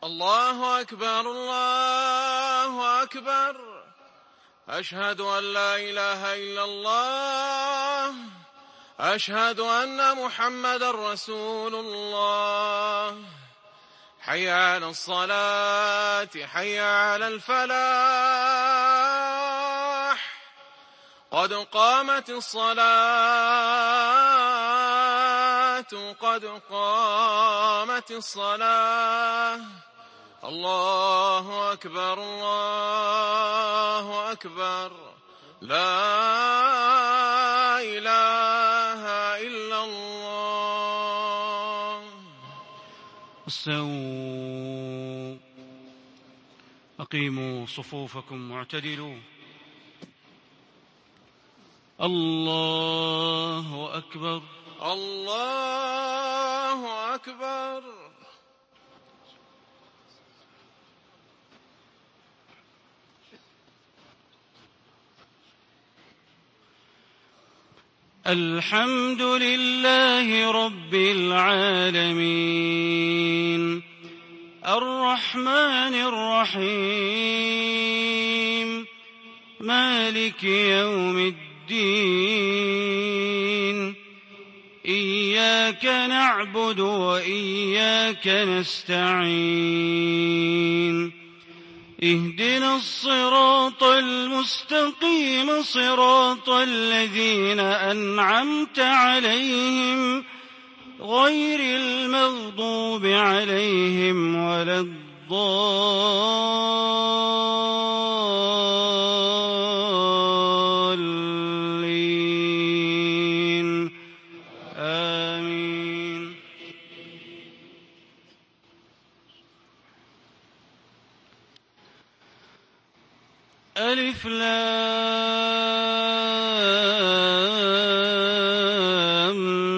الله أكبر الله أكبر. أشهد أن لا إله إلا الله. أشهد أن محمدا رسول الله. حي على الصلاة حي على الفلاح. قد قامت الصلاة قد قامت الصلاة. الله أكبر الله أكبر. لا إله إلا الله. استووا، أقيموا صفوفكم واعتدلوا. الله أكبر الله أكبر. الحمد لله رب العالمين، الرحمن الرحيم، مالك يوم الدين. إياك نعبد وإياك نستعين. اهدنا الصراط المستقيم، صراط الذين أنعمت عليهم غير المغضوب عليهم ولا الضالين. آمين. ألف لام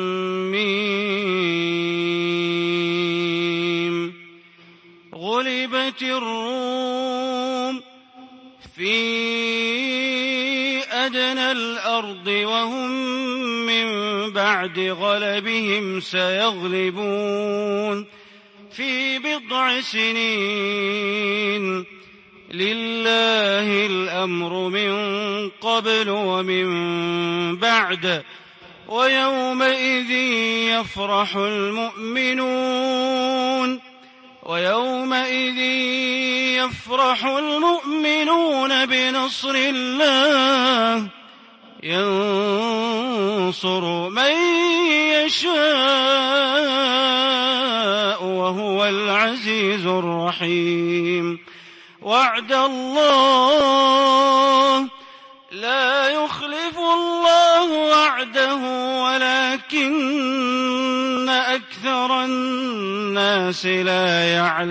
ميم. غلبت الروم في أدنى الأرض وهم من بعد غلبهم سيغلبون في بضع سنين. لله الأمر من قبل ومن بعد، ويومئذ يفرح المؤمنون بنصر الله، ينصر من يشاء وهو العزيز الرحيم. وعد الله، لا يخلف الله وعده ولكن أكثر الناس لا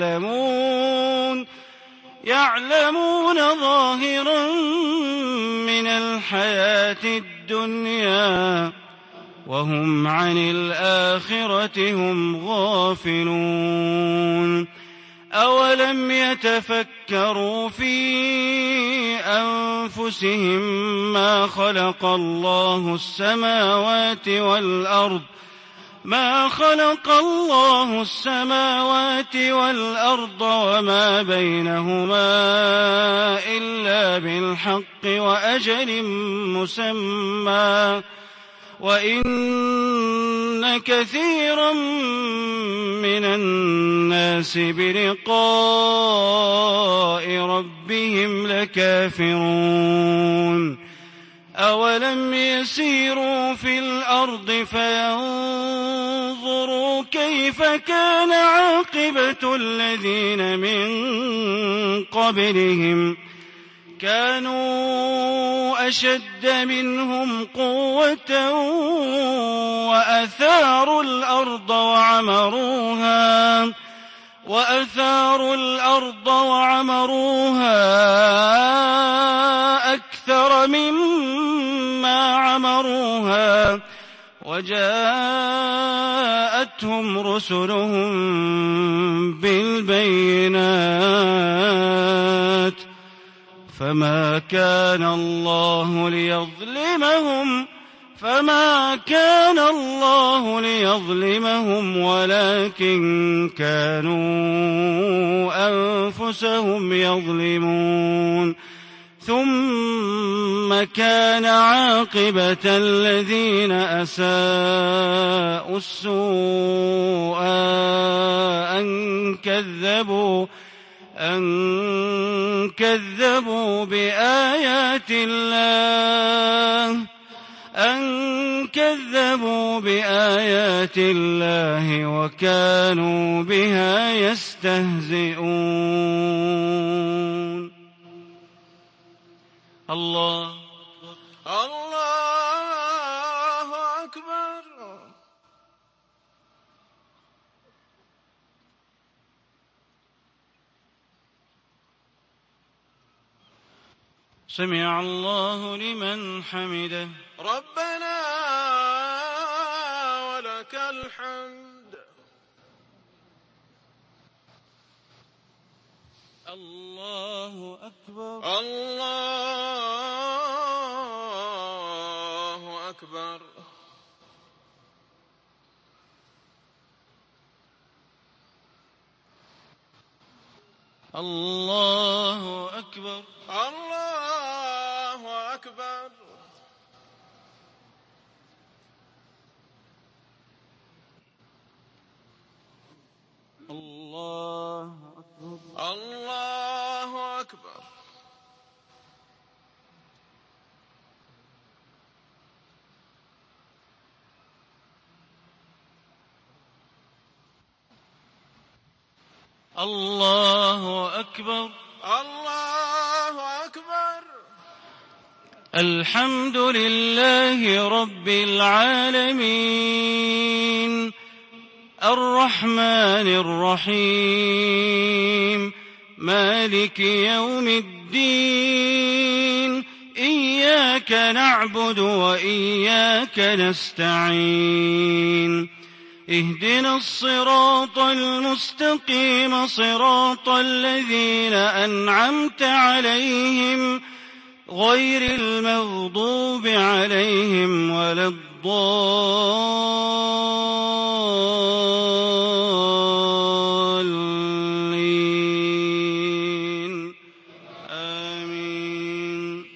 يعلمون ظاهرا من الحياة الدنيا وهم عن الآخرة هم غافلون. أولم يتفكروا في أنفسهم ما خلق الله السماوات والأرض وما بينهما إلا بالحق وأجل مسمى، وإن كثيرا من الناس بلقاء ربهم لكافرون. أولم يسيروا في الأرض فينظروا كيف كان عاقبة الذين من قبلهم، كانوا أشد منهم قوة وأثاروا الأرض وعمروها أكثر مما عمروها، وجاءتهم رسلهم بالبينات، فما كان الله ليظلمهم ولكن كانوا أنفسهم يظلمون ثم كان عاقبة الذين أساءوا السوء أن كذبوا بآيات الله وكانوا بها يستهزئون. الله أكبر. سمع الله لمن حمده. ربنا ولك الحمد. الله أكبر. الله أكبر. الله أكبر. الله أكبر. الله أكبر. الله أكبر. الله أكبر. الله أكبر. الحمد لله رب العالمين الرحمن الرحيم مالك يوم الدين إياك نعبد وإياك نستعين اهدنا الصراط المستقيم صراط الذين أنعمت عليهم غير المغضوب عليهم ولا الضالين آمين.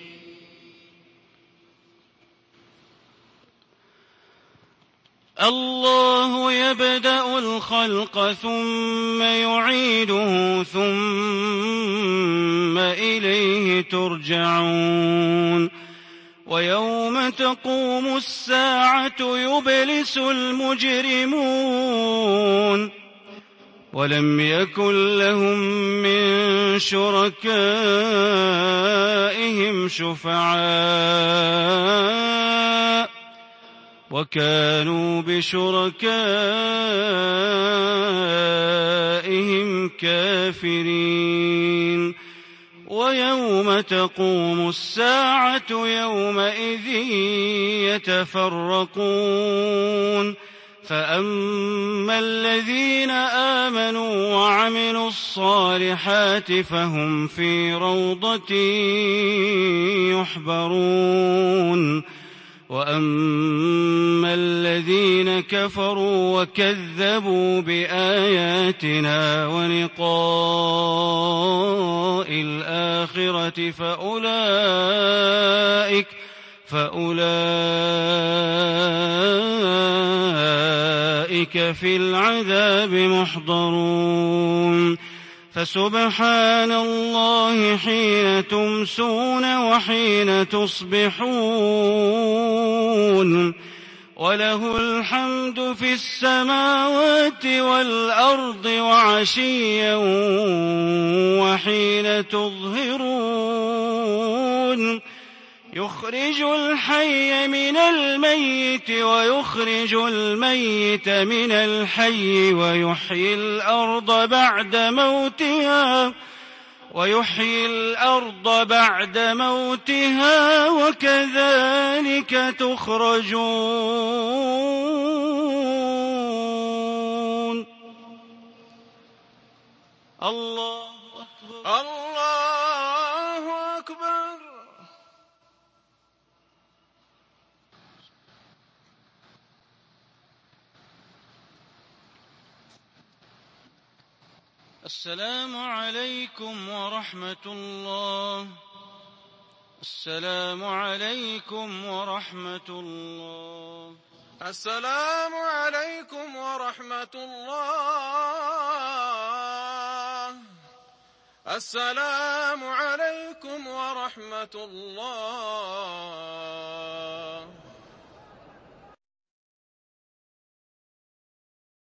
الله يبدأ الخلق ثم يعيده ثم إليه ترجعون ويوم تقوم الساعة يبلس المجرمون ولم يكن لهم من شركائهم شفعاء وكانوا بشركائهم كافرين ويوم تقوم الساعة يومئذ يتفرقون فأما الذين آمنوا وعملوا الصالحات فهم في روضة يحبرون وأما الذين كفروا وكذبوا بآياتنا ولقاء الآخرة فأولئك في العذاب محضرون فسبحان الله حين تمسون وحين تصبحون وله الحمد في السماوات والأرض وعشيا وحين تظهرون يخرج الحي من الميت ويخرج الميت من الحي ويحيي الأرض بعد موتها وكذلك تخرجون. الله أكبر. الله أكبر. السلام عليكم ورحمة الله. السلام عليكم ورحمة الله. السلام عليكم ورحمة الله. السلام عليكم ورحمة الله.